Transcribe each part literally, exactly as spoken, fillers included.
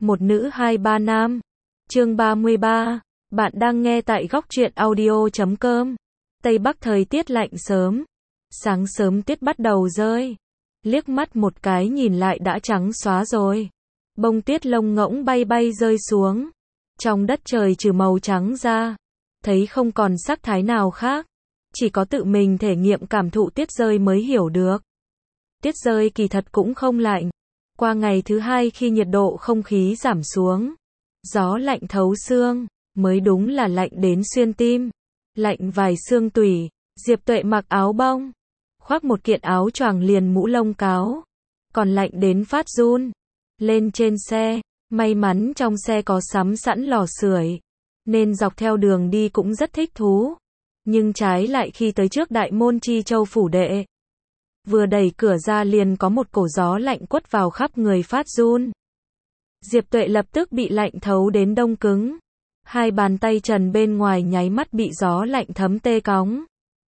một nữ hai ba nam. Chương ba mươi ba. Bạn đang nghe tại góc truyện audio chấm com. Tây Bắc thời tiết lạnh sớm. Sáng sớm tuyết bắt đầu rơi. Liếc mắt một cái nhìn lại đã trắng xóa rồi. Bông tuyết lông ngỗng bay bay rơi xuống. Trong đất trời trừ màu trắng ra, thấy không còn sắc thái nào khác. Chỉ có tự mình thể nghiệm cảm thụ tuyết rơi mới hiểu được. Tuyết rơi kỳ thật cũng không lạnh. Qua ngày thứ hai khi nhiệt độ không khí giảm xuống, gió lạnh thấu xương, mới đúng là lạnh đến xuyên tim. Lạnh vài xương tủy, Diệp Tuệ mặc áo bông, khoác một kiện áo choàng liền mũ lông cáo, còn lạnh đến phát run. Lên trên xe, may mắn trong xe có sắm sẵn lò sưởi, nên dọc theo đường đi cũng rất thích thú. Nhưng trái lại khi tới trước đại môn Chi Châu phủ đệ, vừa đẩy cửa ra liền có một cổ gió lạnh quất vào khắp người phát run. Diệp Tuệ lập tức bị lạnh thấu đến đông cứng. Hai bàn tay trần bên ngoài nháy mắt bị gió lạnh thấm tê cóng.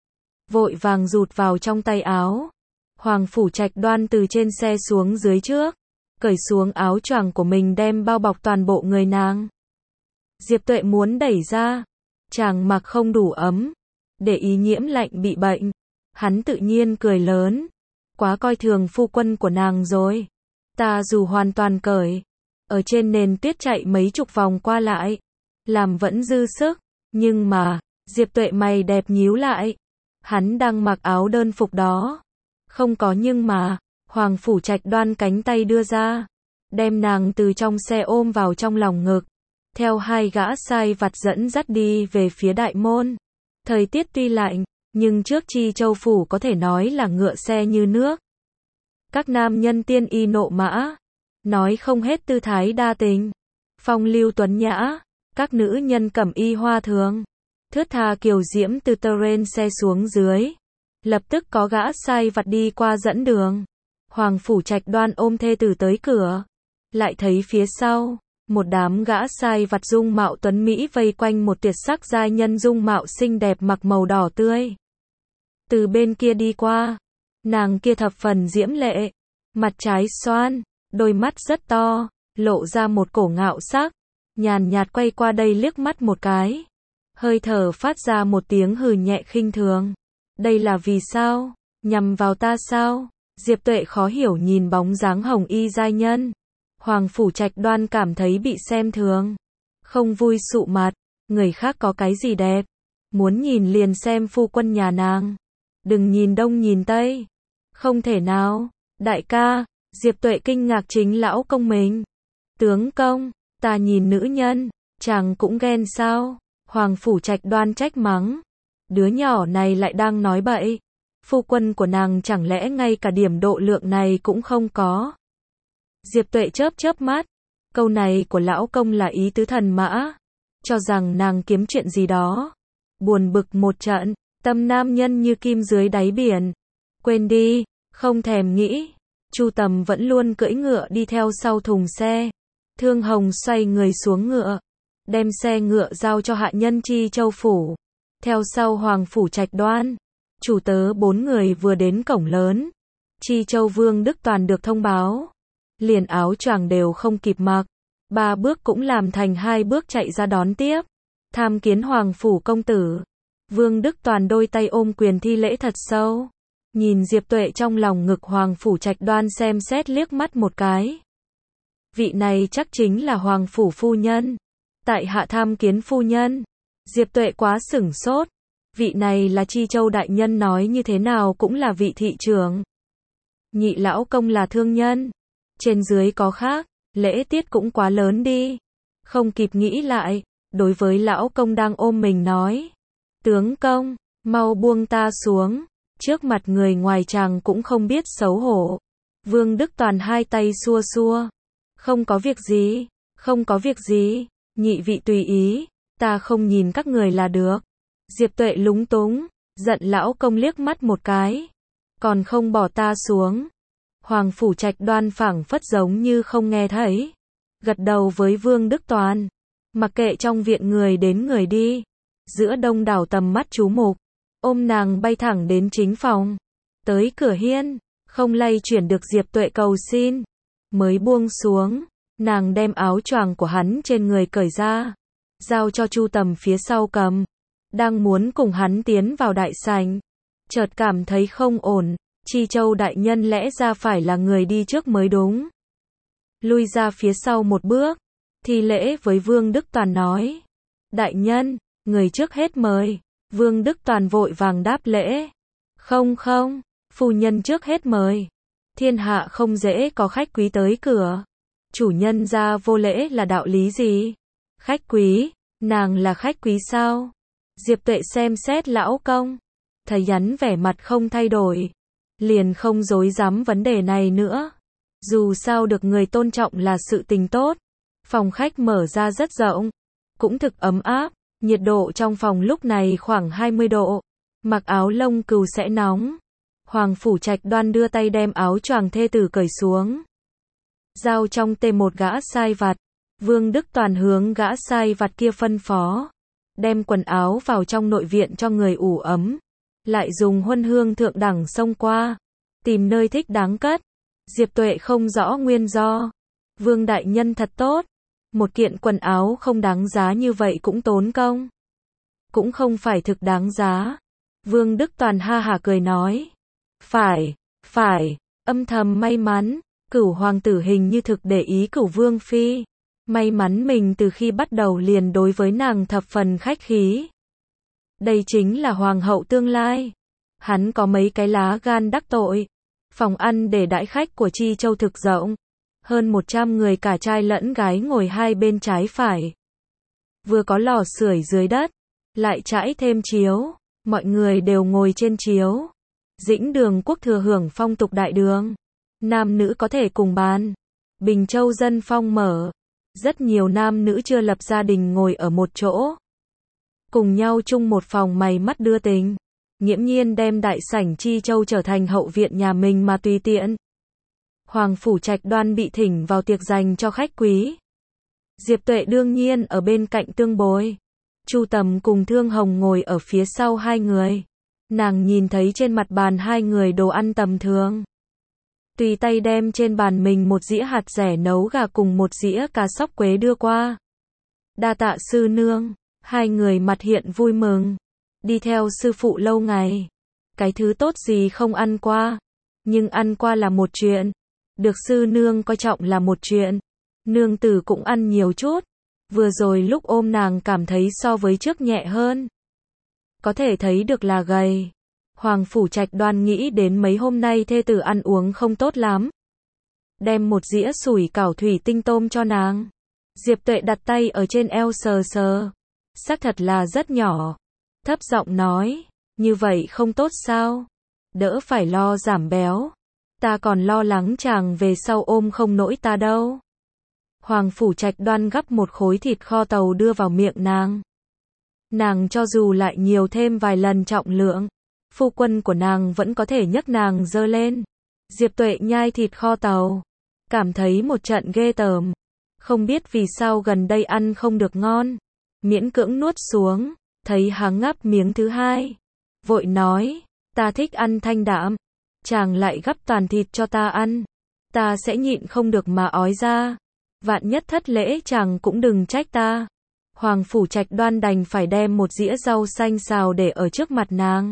Vội vàng rụt vào trong tay áo. Hoàng Phủ Trạch Đoan từ trên xe xuống dưới trước, cởi xuống áo choàng của mình đem bao bọc toàn bộ người nàng. Diệp Tuệ muốn đẩy ra, chàng mặc không đủ ấm, để ý nhiễm lạnh bị bệnh. Hắn tự nhiên cười lớn, quá coi thường phu quân của nàng rồi. Ta dù hoàn toàn cởi, ở trên nền tuyết chạy mấy chục vòng qua lại, làm vẫn dư sức, nhưng mà, Diệp Tuệ mày đẹp nhíu lại. Hắn đang mặc áo đơn phục đó. Không có nhưng mà, Hoàng Phủ Trạch Đoan cánh tay đưa ra, đem nàng từ trong xe ôm vào trong lòng ngực, theo hai gã sai vặt dẫn dắt đi về phía đại môn. Thời tiết tuy lạnh, nhưng trước Chi Châu phủ có thể nói là ngựa xe như nước. Các nam nhân tiên y nộ mã, nói không hết tư thái đa tình, phong lưu tuấn nhã. Các nữ nhân cẩm y hoa thường, thướt tha kiều diễm từ terrain xe xuống dưới. Lập tức có gã sai vặt đi qua dẫn đường. Hoàng Phủ Trạch Đoan ôm thê tử tới cửa, lại thấy phía sau, một đám gã sai vặt dung mạo tuấn mỹ vây quanh một tuyệt sắc giai nhân dung mạo xinh đẹp mặc màu đỏ tươi. Từ bên kia đi qua, nàng kia thập phần diễm lệ, mặt trái xoan, đôi mắt rất to, lộ ra một cổ ngạo sắc, nhàn nhạt quay qua đây liếc mắt một cái, hơi thở phát ra một tiếng hừ nhẹ khinh thường. Đây là vì sao? Nhằm vào ta sao? Diệp Tuệ khó hiểu nhìn bóng dáng hồng y giai nhân. Hoàng Phủ Trạch Đoan cảm thấy bị xem thường, không vui sụ mặt, người khác có cái gì đẹp, muốn nhìn liền xem phu quân nhà nàng, đừng nhìn đông nhìn tây. Không thể nào, đại ca. Diệp Tuệ kinh ngạc chính lão công mình. Tướng công, ta nhìn nữ nhân, chàng cũng ghen sao? Hoàng Phủ Trạch Đoan trách mắng, đứa nhỏ này lại đang nói bậy, phu quân của nàng chẳng lẽ ngay cả điểm độ lượng này cũng không có? Diệp Tuệ chớp chớp mắt, câu này của lão công là ý tứ thần mã, cho rằng nàng kiếm chuyện gì đó. Buồn bực một trận, tâm nam nhân như kim dưới đáy biển. Quên đi, không thèm nghĩ. Chu Tầm vẫn luôn cưỡi ngựa đi theo sau thùng xe. Thương Hồng xoay người xuống ngựa, đem xe ngựa giao cho hạ nhân Chi Châu phủ. Theo sau Hoàng Phủ Trạch Đoan, chủ tớ bốn người vừa đến cổng lớn. Chi Châu Vương Đức Toàn được thông báo, liền áo choàng đều không kịp mặc, ba bước cũng làm thành hai bước chạy ra đón tiếp. Tham kiến Hoàng Phủ công tử. Vương Đức Toàn đôi tay ôm quyền thi lễ thật sâu, nhìn Diệp Tuệ trong lòng ngực. Hoàng Phủ Trạch Đoan xem xét liếc mắt một cái. Vị này chắc chính là Hoàng Phủ phu nhân. Tại hạ tham kiến phu nhân. Diệp Tuệ quá sửng sốt. Vị này là Chi Châu đại nhân, nói như thế nào cũng là vị thị trưởng. Nhị lão công là thương nhân, trên dưới có khác, lễ tiết cũng quá lớn đi. Không kịp nghĩ lại, đối với lão công đang ôm mình nói, tướng công, mau buông ta xuống. Trước mặt người ngoài chàng cũng không biết xấu hổ. Vương Đức Toàn hai tay xua xua, không có việc gì, không có việc gì, nhị vị tùy ý, ta không nhìn các người là được. Diệp Tuệ lúng túng, giận lão công liếc mắt một cái, còn không bỏ ta xuống. Hoàng Phủ Trạch Đoan phảng phất giống như không nghe thấy, gật đầu với Vương Đức Toàn, mặc kệ trong viện người đến người đi, giữa đông đảo tầm mắt chú mục, ôm nàng bay thẳng đến chính phòng, tới cửa hiên, không lay chuyển được. Diệp Tuệ cầu xin, mới buông xuống, Nàng đem áo choàng của hắn trên người cởi ra, giao cho Chu Tầm phía sau cầm, đang muốn cùng hắn tiến vào đại sảnh, chợt cảm thấy không ổn, Chi Châu đại nhân lẽ ra phải là người đi trước mới đúng. Lui ra phía sau một bước, thi lễ với Vương Đức Toàn nói, đại nhân, người trước hết mời. Vương Đức Toàn vội vàng đáp lễ, không không, phu nhân trước hết mời. Thiên hạ không dễ có khách quý tới cửa, chủ nhân ra vô lễ là đạo lý gì? Khách quý, nàng là khách quý sao? Diệp Tuệ xem xét lão công, thấy hắn vẻ mặt không thay đổi, liền không dối dám vấn đề này nữa. Dù sao được người tôn trọng là sự tình tốt. Phòng khách mở ra rất rộng, cũng thực ấm áp, nhiệt độ trong phòng lúc này khoảng hai mươi độ, mặc áo lông cừu sẽ nóng. Hoàng Phủ Trạch Đoan đưa tay đem áo choàng thê tử cởi xuống, giao trong tay một gã sai vặt. Vương Đức Toàn hướng gã sai vặt kia phân phó, đem quần áo vào trong nội viện cho người ủ ấm, lại dùng huân hương thượng đẳng xông qua, tìm nơi thích đáng cất. Diệp Tuệ không rõ nguyên do. Vương đại nhân thật tốt, một kiện quần áo không đáng giá như vậy cũng tốn công. Cũng không phải thực đáng giá. Vương Đức Toàn ha hả cười nói, phải, phải, âm thầm may mắn, Cửu hoàng tử hình như thực để ý Cửu vương phi. May mắn mình từ khi bắt đầu liền đối với nàng thập phần khách khí. Đây chính là hoàng hậu tương lai. Hắn có mấy cái lá gan đắc tội. Phòng ăn để đãi khách của Chi Châu thực rộng, hơn một trăm người cả trai lẫn gái ngồi hai bên trái phải. Vừa có lò sưởi dưới đất, lại trải thêm chiếu, mọi người đều ngồi trên chiếu. Dĩnh Đường quốc thừa hưởng phong tục đại đường, nam nữ có thể cùng bàn. Bình Châu dân phong mở, rất nhiều nam nữ chưa lập gia đình ngồi ở một chỗ, cùng nhau chung một phòng mày mắt đưa tình. Nghiễm nhiên đem đại sảnh Chi Châu trở thành hậu viện nhà mình mà tùy tiện. Hoàng Phủ Trạch Đoan bị thỉnh vào tiệc dành cho khách quý. Diệp Tuệ đương nhiên ở bên cạnh tương bồi. Chu Tầm cùng Thương Hồng ngồi ở phía sau hai người. Nàng nhìn thấy trên mặt bàn hai người đồ ăn tầm thường, tùy tay đem trên bàn mình một dĩa hạt dẻ nấu gà cùng một dĩa cá sóc quế đưa qua. Đa tạ sư nương. Hai người mặt hiện vui mừng. Đi theo sư phụ lâu ngày, cái thứ tốt gì không ăn qua, nhưng ăn qua là một chuyện, được sư nương coi trọng là một chuyện. Nương tử cũng ăn nhiều chút, vừa rồi lúc ôm nàng cảm thấy so với trước nhẹ hơn, có thể thấy được là gầy. Hoàng Phủ Trạch Đoan nghĩ đến mấy hôm nay thê tử ăn uống không tốt lắm, đem một dĩa sủi cảo thủy tinh tôm cho nàng. Diệp Tuệ đặt tay ở trên eo sờ sờ, xác thật là rất nhỏ, thấp giọng nói, như vậy không tốt sao? Đỡ phải lo giảm béo. Ta còn lo lắng chàng về sau ôm không nổi ta đâu. Hoàng Phủ Trạch Đoan gắp một khối thịt kho tàu đưa vào miệng nàng. Nàng cho dù lại nhiều thêm vài lần trọng lượng, phu quân của nàng vẫn có thể nhấc nàng dơ lên. Diệp Tuệ nhai thịt kho tàu, cảm thấy một trận ghê tởm. Không biết vì sao gần đây ăn không được ngon, miễn cưỡng nuốt xuống. Thấy hắn ngắp miếng thứ hai, vội nói, ta thích ăn thanh đạm, chàng lại gắp toàn thịt cho ta ăn, ta sẽ nhịn không được mà ói ra, vạn nhất thất lễ chàng cũng đừng trách ta. Hoàng Phủ Trạch Đoan đành phải đem một dĩa rau xanh xào để ở trước mặt nàng.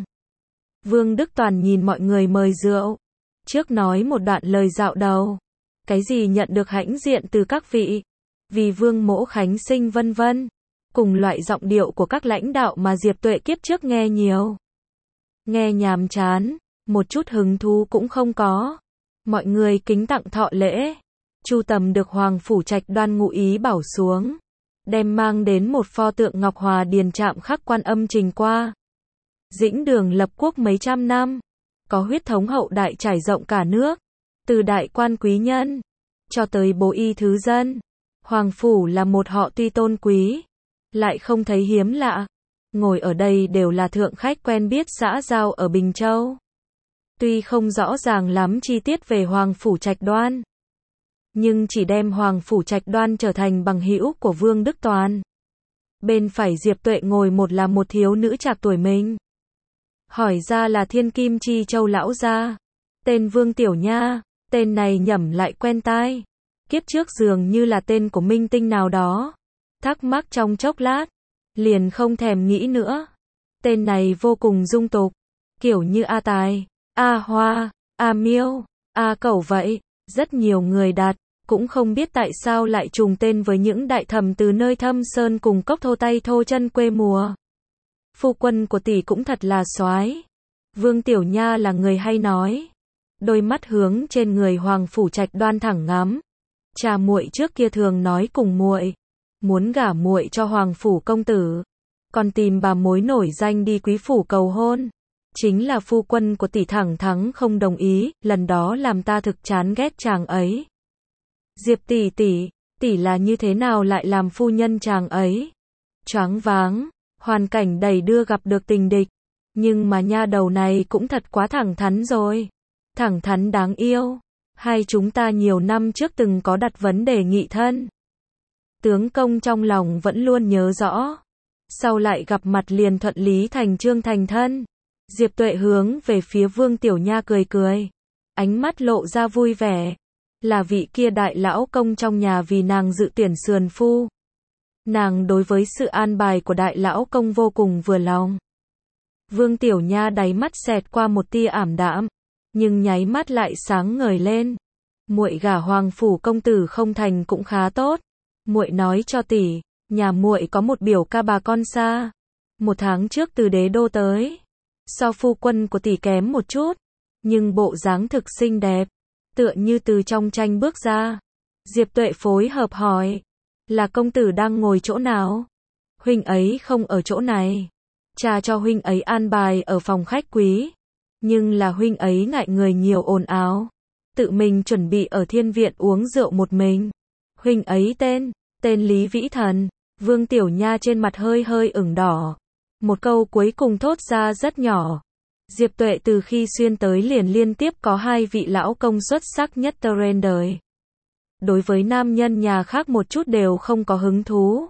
Vương Đức Toàn nhìn mọi người mời rượu, trước nói một đoạn lời dạo đầu, cái gì nhận được hãnh diện từ các vị, vì Vương Mỗ Khánh sinh vân vân. Cùng loại giọng điệu của các lãnh đạo mà Diệp Tuệ kiếp trước nghe nhiều. Nghe nhàm chán, một chút hứng thú cũng không có. Mọi người kính tặng thọ lễ. Chu Tầm được Hoàng Phủ Trạch Đoan ngụ ý bảo xuống, đem mang đến một pho tượng ngọc hòa điền chạm khắc Quan Âm trình qua. Dĩnh Đường lập quốc mấy trăm năm, có huyết thống hậu đại trải rộng cả nước, từ đại quan quý nhân cho tới bố y thứ dân. Hoàng phủ là một họ tuy tôn quý, lại không thấy hiếm lạ. Ngồi ở đây đều là thượng khách quen biết xã giao ở Bình Châu. Tuy không rõ ràng lắm chi tiết về Hoàng Phủ Trạch Đoan, nhưng chỉ đem Hoàng Phủ Trạch Đoan trở thành bằng hữu của Vương Đức Toàn. Bên phải Diệp Tuệ ngồi một là một thiếu nữ trạc tuổi mình. Hỏi ra là Thiên Kim Chi Châu lão gia, tên Vương Tiểu Nha, tên này nhẩm lại quen tai. kiếp trước dường như là tên của minh tinh nào đó. Thắc mắc trong chốc lát, liền không thèm nghĩ nữa. Tên này vô cùng dung tục, kiểu như A Tài, A Hoa, A Miêu, A Cẩu vậy. Rất nhiều người đặt, cũng không biết tại sao lại trùng tên với những đại thẩm từ nơi thâm sơn cùng cốc thô tay thô chân quê mùa. Phu quân của tỷ cũng thật là soái. Vương Tiểu Nha là người hay nói. Đôi mắt hướng trên người Hoàng Phủ Trạch đoan thẳng ngắm. Cha muội trước kia thường nói cùng muội, muốn gả muội cho Hoàng Phủ công tử, còn tìm bà mối nổi danh đi quý phủ cầu hôn. Chính là phu quân của tỷ thẳng thắn không đồng ý, lần đó làm ta thực chán ghét chàng ấy. Diệp tỷ tỷ, tỷ là như thế nào lại làm phu nhân chàng ấy? Choáng váng, hoàn cảnh đầy đưa gặp được tình địch, nhưng mà nha đầu này cũng thật quá thẳng thắn rồi. Thẳng thắn đáng yêu. Hai chúng ta nhiều năm trước từng có đặt vấn đề nghị thân. Tướng công trong lòng vẫn luôn nhớ rõ. Sau lại gặp mặt liền thuận lý thành chương thành thân. Diệp Tuệ hướng về phía Vương Tiểu Nha cười cười. Ánh mắt lộ ra vui vẻ. Là vị kia đại lão công trong nhà vì nàng dự tuyển sườn phu. Nàng đối với sự an bài của đại lão công vô cùng vừa lòng. Vương Tiểu Nha đáy mắt xẹt qua một tia ảm đạm, nhưng nháy mắt lại sáng ngời lên. Muội gả Hoàng Phủ công tử không thành cũng khá tốt. Muội nói cho tỷ, nhà muội có một biểu ca bà con xa. Một tháng trước từ đế đô tới. So phu quân của tỷ kém một chút, nhưng bộ dáng thực xinh đẹp, tựa như từ trong tranh bước ra. Diệp Tuệ phối hợp hỏi, là công tử đang ngồi chỗ nào? Huynh ấy không ở chỗ này. Cha cho huynh ấy an bài ở phòng khách quý, nhưng là huynh ấy ngại người nhiều ồn ào, tự mình chuẩn bị ở thiên viện uống rượu một mình. Huynh ấy tên, tên Lý Vĩ Thần. Vương Tiểu Nha trên mặt hơi hơi ửng đỏ. Một câu cuối cùng thốt ra rất nhỏ. Diệp Tuệ từ khi xuyên tới liền liên tiếp có hai vị lão công xuất sắc nhất trên đời. Đối với nam nhân nhà khác một chút đều không có hứng thú.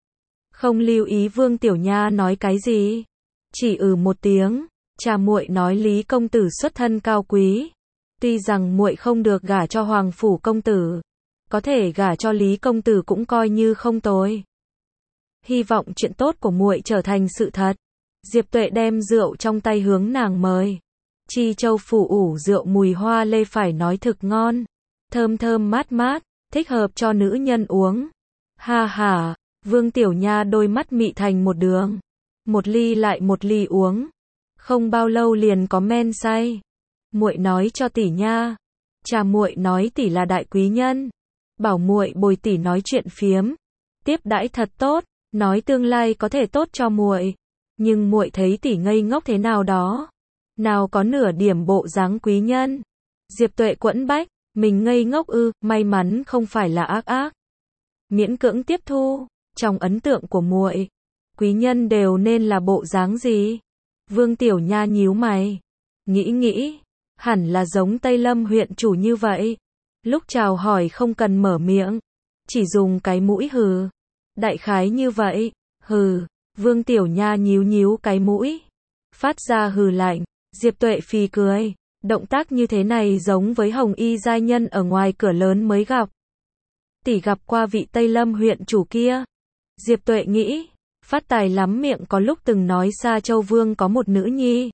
Không lưu ý Vương Tiểu Nha nói cái gì, chỉ ừ một tiếng. Cha muội nói Lý công tử xuất thân cao quý, tuy rằng muội không được gả cho Hoàng Phủ công tử, có thể gả cho Lý công tử cũng coi như không tồi. Hy vọng chuyện tốt của muội trở thành sự thật. Diệp Tuệ đem rượu trong tay hướng nàng mời. Chi Châu phủ ủ rượu mùi hoa lê phải nói thực ngon, thơm thơm mát mát, thích hợp cho nữ nhân uống. Ha ha, Vương Tiểu Nha đôi mắt mị thành một đường, một ly lại một ly uống, không bao lâu liền có men say. Muội nói cho tỷ nha, cha muội nói tỷ là đại quý nhân, bảo muội bồi tỷ nói chuyện phiếm, tiếp đãi thật tốt, nói tương lai có thể tốt cho muội. Nhưng muội thấy tỷ ngây ngốc thế nào đó, nào có nửa điểm bộ dáng quý nhân. Diệp Tuệ quẫn bách, mình ngây ngốc ư? May mắn không phải là ác ác. Miễn cưỡng tiếp thu, trong ấn tượng của muội, quý nhân đều nên là bộ dáng gì? Vương Tiểu Nha nhíu mày, nghĩ nghĩ, hẳn là giống Tây Lâm huyện chủ như vậy. Lúc chào hỏi không cần mở miệng, chỉ dùng cái mũi hừ. Đại khái như vậy, hừ. Vương Tiểu Nha nhíu nhíu cái mũi, phát ra hừ lạnh. Diệp Tuệ phì cười, động tác như thế này giống với Hồng Y giai nhân ở ngoài cửa lớn mới gặp. Tỷ gặp qua vị Tây Lâm huyện chủ kia. Diệp Tuệ nghĩ, phát tài lắm miệng có lúc từng nói Sa Châu Vương có một nữ nhi,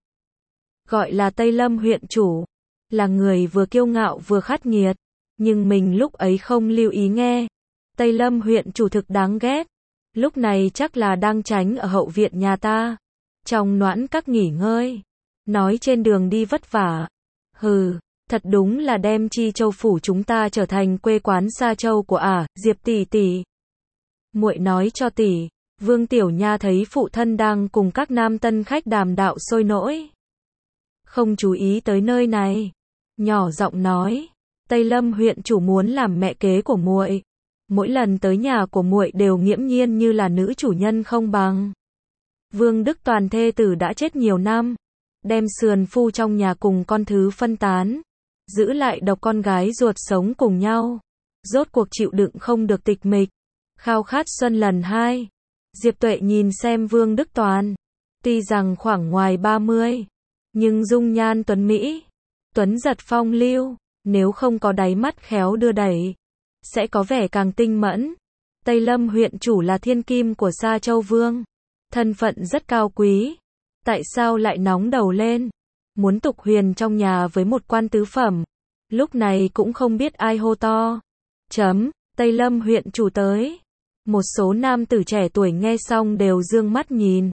gọi là Tây Lâm huyện chủ, là người vừa kiêu ngạo vừa khát nghiệt, nhưng mình lúc ấy không lưu ý nghe. Tây Lâm huyện chủ thực đáng ghét. Lúc này chắc là đang tránh ở hậu viện nhà ta, trong noãn các nghỉ ngơi, nói trên đường đi vất vả. Hừ, thật đúng là đem Chi Châu phủ chúng ta trở thành quê quán Sa Châu của ả. Diệp tỷ tỷ, muội nói cho tỷ. Vương Tiểu Nha thấy phụ thân đang cùng các nam tân khách đàm đạo sôi nổi, không chú ý tới nơi này, nhỏ giọng nói, Tây Lâm huyện chủ muốn làm mẹ kế của muội. Mỗi lần tới nhà của muội đều nghiễm nhiên như là nữ chủ nhân không bằng. Vương Đức Toàn thê tử đã chết nhiều năm, đem sườn phu trong nhà cùng con thứ phân tán, giữ lại độc con gái ruột sống cùng nhau. Rốt cuộc chịu đựng không được tịch mịch, khao khát xuân lần hai. Diệp Tuệ nhìn xem Vương Đức Toàn, tuy rằng khoảng ngoài ba mươi, nhưng dung nhan tuấn mỹ, tuấn giật phong lưu, nếu không có đáy mắt khéo đưa đẩy, sẽ có vẻ càng tinh mẫn. Tây Lâm huyện chủ là thiên kim của Sa Châu Vương, thân phận rất cao quý. Tại sao lại nóng đầu lên? Muốn tục huyền trong nhà với một quan tứ phẩm. Lúc này cũng không biết ai hô to. Chấm, Tây Lâm huyện chủ tới. Một số nam tử trẻ tuổi nghe xong đều dương mắt nhìn.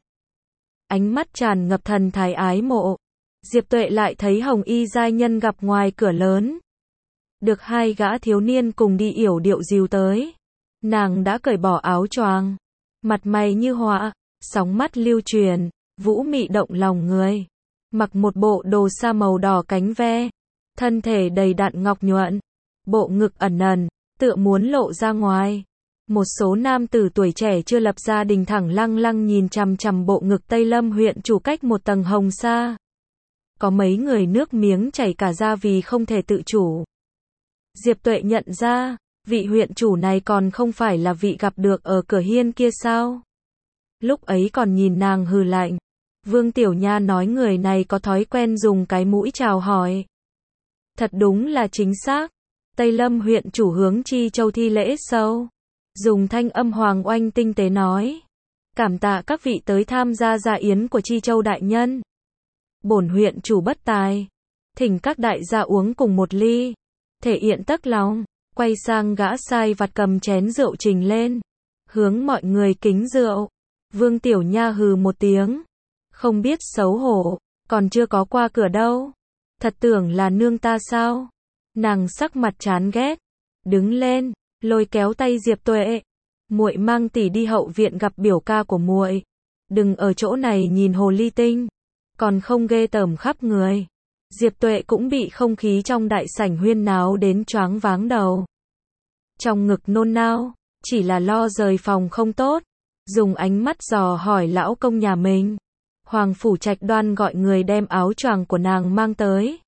Ánh mắt tràn ngập thần thái ái mộ. Diệp Tuệ lại thấy Hồng Y giai nhân gặp ngoài cửa lớn. Được hai gã thiếu niên cùng đi yểu điệu dìu tới. Nàng đã cởi bỏ áo choàng, mặt mày như họa, sóng mắt lưu truyền, vũ mị động lòng người. Mặc một bộ đồ sa màu đỏ cánh ve, thân thể đầy đặn ngọc nhuận, bộ ngực ẩn ẩn, tựa muốn lộ ra ngoài. Một số nam tử tuổi trẻ chưa lập gia đình thẳng lăng lăng nhìn chằm chằm bộ ngực Tây Lâm huyện chủ cách một tầng hồng sa. Có mấy người nước miếng chảy cả ra vì không thể tự chủ. Diệp Tuệ nhận ra, vị huyện chủ này còn không phải là vị gặp được ở cửa hiên kia sao? Lúc ấy còn nhìn nàng hừ lạnh. Vương Tiểu Nha nói người này có thói quen dùng cái mũi chào hỏi. Thật đúng là chính xác. Tây Lâm huyện chủ hướng Chi Châu thi lễ sâu. Dùng thanh âm hoàng oanh tinh tế nói. Cảm tạ các vị tới tham gia dạ yến của Chi Châu đại nhân. Bổn huyện chủ bất tài. Thỉnh các đại gia uống cùng một ly. Thể hiện tấc lòng. Quay sang gã sai vặt cầm chén rượu trình lên. Hướng mọi người kính rượu. Vương Tiểu Nha hừ một tiếng. Không biết xấu hổ. Còn chưa có qua cửa đâu. Thật tưởng là nương ta sao? Nàng sắc mặt chán ghét. Đứng lên. Lôi kéo tay Diệp Tuệ. Muội mang tỷ đi hậu viện gặp biểu ca của muội. Đừng ở chỗ này nhìn hồ ly tinh. Còn không ghê tởm khắp người. Diệp Tuệ cũng bị không khí trong đại sảnh huyên náo đến choáng váng đầu. Trong ngực nôn nao, chỉ là lo rời phòng không tốt. Dùng ánh mắt dò hỏi lão công nhà mình. Hoàng Phủ Trạch Đoan gọi người đem áo choàng của nàng mang tới.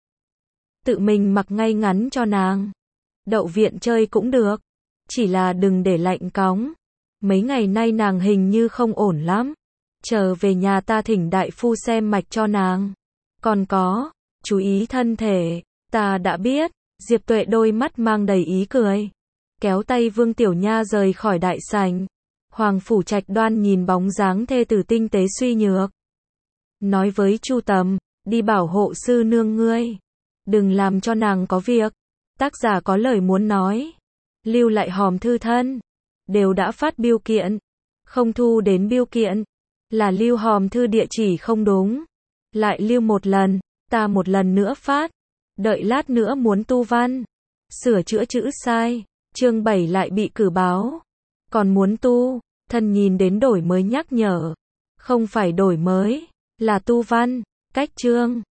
Tự mình mặc ngay ngắn cho nàng. Đậu viện chơi cũng được. Chỉ là đừng để lạnh cóng. Mấy ngày nay nàng hình như không ổn lắm. Chờ về nhà ta thỉnh đại phu xem mạch cho nàng. Còn có, chú ý thân thể. Ta đã biết. Diệp Tuệ đôi mắt mang đầy ý cười. Kéo tay Vương Tiểu Nha rời khỏi đại sảnh. Hoàng Phủ Trạch Đoan nhìn bóng dáng thê tử tinh tế suy nhược. Nói với Chu Tầm, đi bảo hộ sư nương ngươi. Đừng làm cho nàng có việc. Tác giả có lời muốn nói. Lưu lại hòm thư thân. Đều đã phát biêu kiện. Không thu đến biêu kiện. Là lưu hòm thư địa chỉ không đúng. Lại lưu một lần. Ta một lần nữa phát. Đợi lát nữa muốn tu văn. Sửa chữa chữ sai. Chương bảy lại bị cử báo. Còn muốn tu. Thân nhìn đến đổi mới nhắc nhở. Không phải đổi mới. Là tu văn. Cách chương.